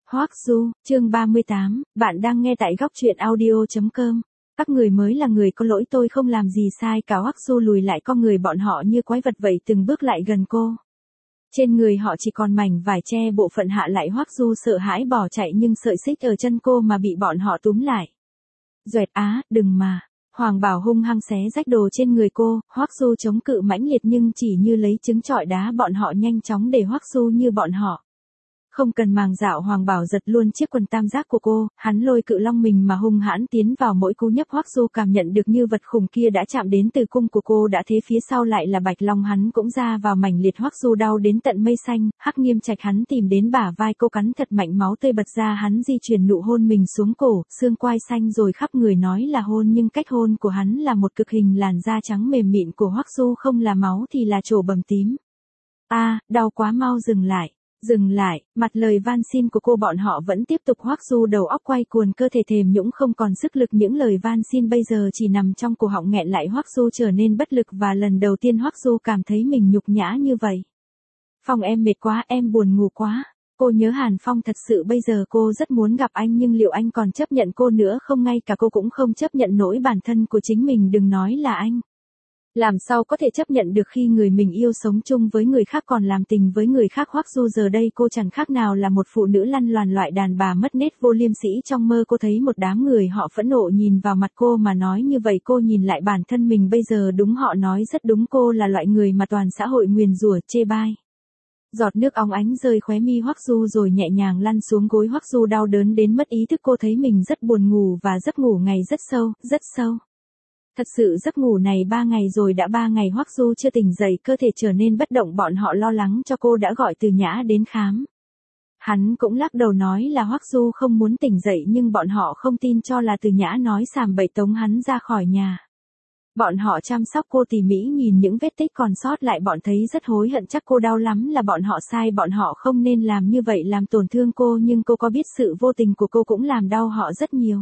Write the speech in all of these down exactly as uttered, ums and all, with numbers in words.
Hoắc Du, chương ba mươi tám, bạn đang nghe tại góc truyện audio chấm com. Các người mới là người có lỗi, tôi không làm gì sai cả. Hoắc Du lùi lại, con người bọn họ như quái vật vậy từng bước lại gần cô. Trên người họ chỉ còn mảnh vải che bộ phận hạ lại. Hoắc Du sợ hãi bỏ chạy nhưng sợi xích ở chân cô mà bị bọn họ túm lại. Duệt á, đừng mà. Hoàng Bảo hung hăng xé rách đồ trên người cô. Hoắc Du chống cự mãnh liệt nhưng chỉ như lấy trứng trọi đá. Bọn họ nhanh chóng để Hoắc Du như bọn họ. Không cần màng dạo, Hoàng Bảo giật luôn chiếc quần tam giác của cô, hắn lôi cự long mình mà hung hãn tiến vào mỗi cú nhấp. Hoắc Du cảm nhận được như vật khủng kia đã chạm đến từ cung của cô, đã thế phía sau lại là bạch long, hắn cũng ra vào mảnh liệt. Hoắc Du đau đến tận mây xanh. Hắc Nghiêm Trạch hắn tìm đến bả vai cô, cắn thật mạnh, máu tươi bật ra. Hắn di chuyển nụ hôn mình xuống cổ, xương quai xanh rồi khắp người, nói là hôn nhưng cách hôn của hắn là một cực hình. Làn da trắng mềm mịn của Hoắc Du không là máu thì là trổ bầm tím. A, đau quá, mau dừng lại. Dừng lại, mặt lời van xin của cô. Bọn họ vẫn tiếp tục. Hoắc Du đầu óc quay cuồng, cơ thể thềm nhũng không còn sức lực. Những lời van xin bây giờ chỉ nằm trong cổ họng nghẹn lại. Hoắc Du trở nên bất lực và lần đầu tiên Hoắc Du cảm thấy mình nhục nhã như vậy. Phong, em mệt quá, em buồn ngủ quá. Cô nhớ Hàn Phong thật sự, bây giờ cô rất muốn gặp anh, nhưng liệu anh còn chấp nhận cô nữa không? Ngay cả cô cũng không chấp nhận nổi bản thân của chính mình, đừng nói là anh. Làm sao có thể chấp nhận được khi người mình yêu sống chung với người khác, còn làm tình với người khác? Hoắc Du giờ đây cô chẳng khác nào là một phụ nữ lăn loàn, loại đàn bà mất nết vô liêm sỉ. Trong mơ cô thấy một đám người họ phẫn nộ nhìn vào mặt cô mà nói như vậy. Cô nhìn lại bản thân mình bây giờ, đúng, họ nói rất đúng, cô là loại người mà toàn xã hội nguyền rủa chê bai. Giọt nước óng ánh rơi khóe mi Hoắc Du rồi nhẹ nhàng lăn xuống gối. Hoắc Du đau đớn đến mất ý thức, cô thấy mình rất buồn ngủ và giấc ngủ ngày rất sâu, rất sâu. Thật sự giấc ngủ này ba ngày rồi, đã ba ngày Hoắc Du chưa tỉnh dậy, cơ thể trở nên bất động. Bọn họ lo lắng cho cô đã gọi Từ Nhã đến khám. Hắn cũng lắc đầu nói là Hoắc Du không muốn tỉnh dậy, nhưng bọn họ không tin, cho là Từ Nhã nói sàm bậy tống hắn ra khỏi nhà. Bọn họ chăm sóc cô tỉ mỉ, nhìn những vết tích còn sót lại bọn thấy rất hối hận, chắc cô đau lắm, là bọn họ sai, bọn họ không nên làm như vậy, làm tổn thương cô, nhưng cô có biết sự vô tình của cô cũng làm đau họ rất nhiều.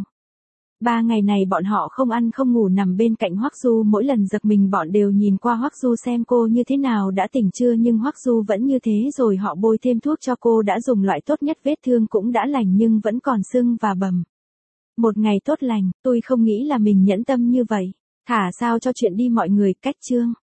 Ba ngày này bọn họ không ăn không ngủ, nằm bên cạnh Hoắc Du, mỗi lần giật mình bọn đều nhìn qua Hoắc Du xem cô như thế nào, đã tỉnh chưa, nhưng Hoắc Du vẫn như thế. Rồi họ bôi thêm thuốc cho cô, đã dùng loại tốt nhất, vết thương cũng đã lành nhưng vẫn còn sưng và bầm. Một ngày tốt lành, tôi không nghĩ là mình nhẫn tâm như vậy. Thả sao cho chuyện đi mọi người, cách chương.